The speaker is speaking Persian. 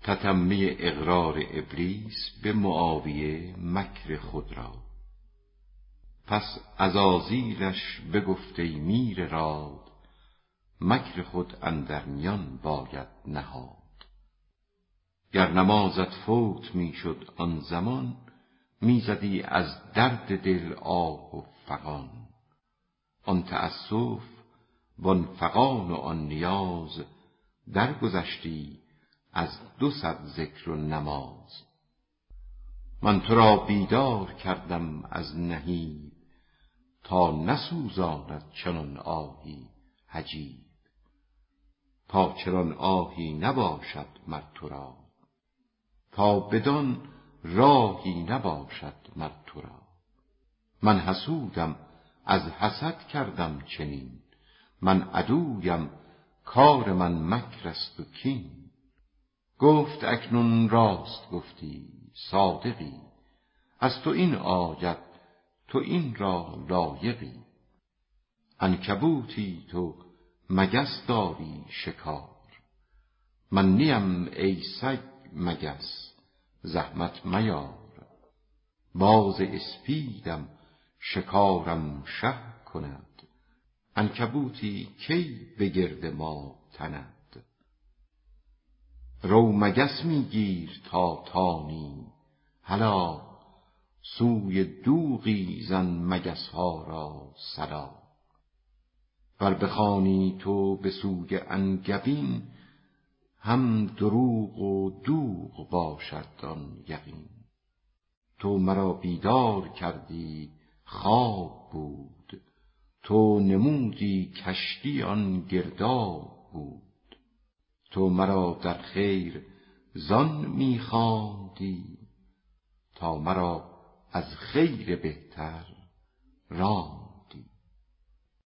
تتمه اقرار ابلیس به معاویه مکر خود را. پس عزازیلش بگفت ای میر راد، مکر خود اندر میان باید نهاد. گر نمازت فوت می شد آن زمان، می زدی از درد دل آه و فغان. آن تأسف وان فغان و آن نیاز، درگذشتی از 200 ذکر و نماز. من تو را بیدار کردم از نهیب، تا نسوزاند چنان آهی هجیب. تا چنان آهی نباشد مر تو را، تا بدان راهی نباشد مر تو را. من حسودم از حسد کردم چنین، من عدویم کار من مکر است و کین. گفت اکنون راست گفتی صادقی، از تو این آید تو این را لایقی. عنکبوتی تو مگس داری شکار، من نیم ای سگ مگس زحمت میار. باز اسپیدم شکارم شه کند، عنکبوتی کی به گرد ما تند. رو مگس میگیر تا توانی، هلا سوی دوغی زن مگس ها را صلا. ور بخوانی تو به سوی انگبین، هم دروغ و دوغ باشد آن یقین. تو مرا بیدار کردی خواب بود، تو نمودی کشتی آن گرداب بود. تو مرا در خیر زان می‌خواندی، تا مرا از خیر بهتر راندی.